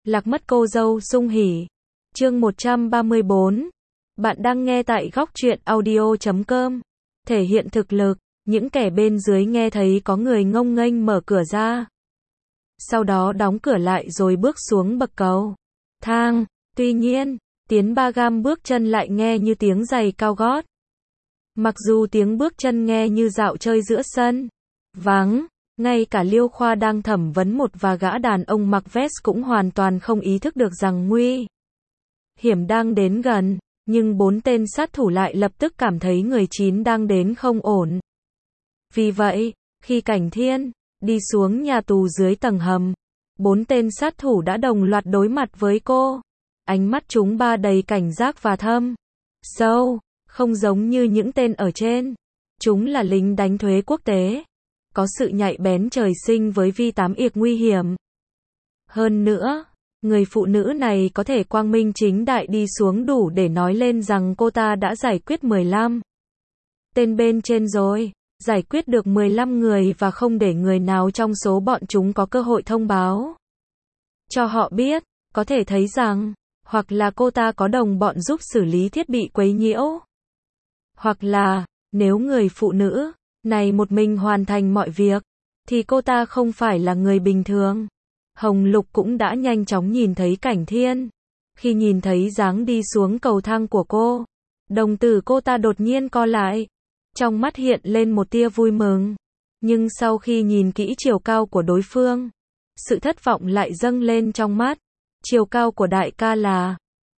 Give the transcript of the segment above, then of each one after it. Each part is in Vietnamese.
Lạc mất cô dâu sung hỉ. Chương 134. Bạn đang nghe tại góc truyện audio.com. Thể hiện thực lực, những kẻ bên dưới nghe thấy có người ngông nghênh mở cửa ra. Sau đó đóng cửa lại rồi bước xuống bậc cầu thang. Tuy nhiên, tiến 3 gam bước chân lại nghe như tiếng giày cao gót. Mặc dù tiếng bước chân nghe như dạo chơi giữa sân vắng, ngay cả Liêu Khoa đang thẩm vấn một và gã đàn ông mặc vest cũng hoàn toàn không ý thức được rằng nguy hiểm đang đến gần, nhưng 4 tên sát thủ lại lập tức cảm thấy người 9 đang đến không ổn. Vì vậy, khi Cảnh Thiên đi xuống nhà tù dưới tầng hầm, 4 tên sát thủ đã đồng loạt đối mặt với cô. Ánh mắt chúng ba đầy cảnh giác và thâm sâu, không giống như những tên ở trên. Chúng là lính đánh thuế quốc tế, có sự nhạy bén trời sinh với vi 8 yệc nguy hiểm. Hơn nữa, người phụ nữ này có thể quang minh chính đại đi xuống đủ để nói lên rằng cô ta đã giải quyết 15 tên bên trên rồi, giải quyết được 15 người và không để người nào trong số bọn chúng có cơ hội thông báo cho họ biết. Có thể thấy rằng, hoặc là cô ta có đồng bọn giúp xử lý thiết bị quấy nhiễu, hoặc là, nếu người phụ nữ này một mình hoàn thành mọi việc, thì cô ta không phải là người bình thường. Hồng Lục cũng đã nhanh chóng nhìn thấy Cảnh Thiên. Khi nhìn thấy dáng đi xuống cầu thang của cô, đồng tử cô ta đột nhiên co lại. Trong mắt hiện lên một tia vui mừng. Nhưng sau khi nhìn kỹ chiều cao của đối phương, sự thất vọng lại dâng lên trong mắt. Chiều cao của đại ca là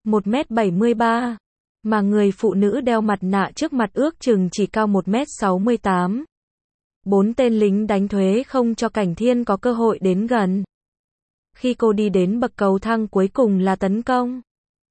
1m73, mà người phụ nữ đeo mặt nạ trước mặt ước chừng chỉ cao 1m68. 4 tên lính đánh thuế không cho Cảnh Thiên có cơ hội đến gần. Khi cô đi đến bậc cầu thang cuối cùng là tấn công.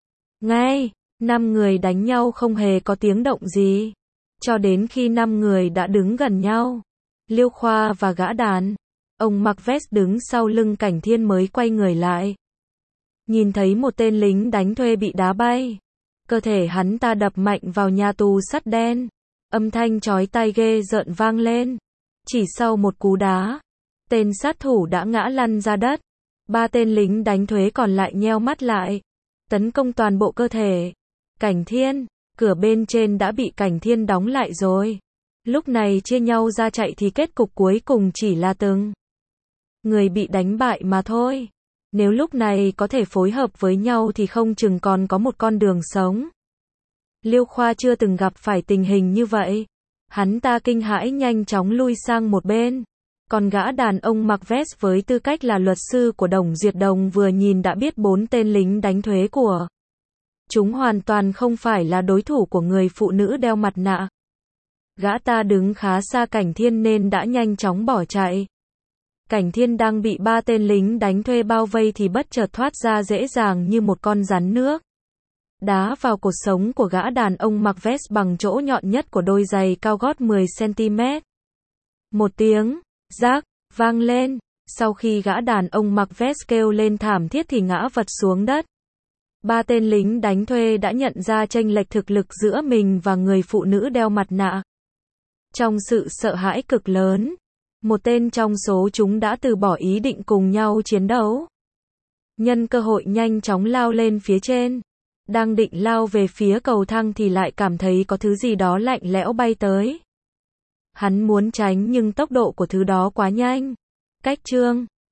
Ngay, 5 người đánh nhau không hề có tiếng động gì. Cho đến khi 5 người đã đứng gần nhau, Liêu Khoa và gã đàn ông mặc vest đứng sau lưng Cảnh Thiên mới quay người lại. Nhìn thấy một tên lính đánh thuê bị đá bay. Cơ thể hắn ta đập mạnh vào nhà tù sắt đen. Âm thanh chói tai ghê rợn vang lên. Chỉ sau một cú đá, tên sát thủ đã ngã lăn ra đất. 3 tên lính đánh thuế còn lại nheo mắt lại, tấn công toàn bộ cơ thể. Cảnh Thiên, cửa bên trên đã bị Cảnh Thiên đóng lại rồi. Lúc này chia nhau ra chạy thì kết cục cuối cùng chỉ là từng người bị đánh bại mà thôi. Nếu lúc này có thể phối hợp với nhau thì không chừng còn có một con đường sống. Liêu Khoa chưa từng gặp phải tình hình như vậy. Hắn ta kinh hãi nhanh chóng lui sang một bên. Còn gã đàn ông mặc vest với tư cách là luật sư của Đồng Duyệt Đồng vừa nhìn đã biết 4 tên lính đánh thuế của chúng hoàn toàn không phải là đối thủ của người phụ nữ đeo mặt nạ. Gã ta đứng khá xa Cảnh Thiên nên đã nhanh chóng bỏ chạy. Cảnh Thiên đang bị 3 tên lính đánh thuê bao vây thì bất chợt thoát ra dễ dàng như một con rắn nước. Đá vào cột sống của gã đàn ông mặc vest bằng chỗ nhọn nhất của đôi giày cao gót 10cm. Một tiếng rác vang lên, sau khi gã đàn ông mặc vest kêu lên thảm thiết thì ngã vật xuống đất. 3 tên lính đánh thuê đã nhận ra chênh lệch thực lực giữa mình và người phụ nữ đeo mặt nạ. Trong sự sợ hãi cực lớn, một tên trong số chúng đã từ bỏ ý định cùng nhau chiến đấu. Nhân cơ hội nhanh chóng lao lên phía trên. Đang định lao về phía cầu thang thì lại cảm thấy có thứ gì đó lạnh lẽo bay tới. Hắn muốn tránh nhưng tốc độ của thứ đó quá nhanh. Cách chương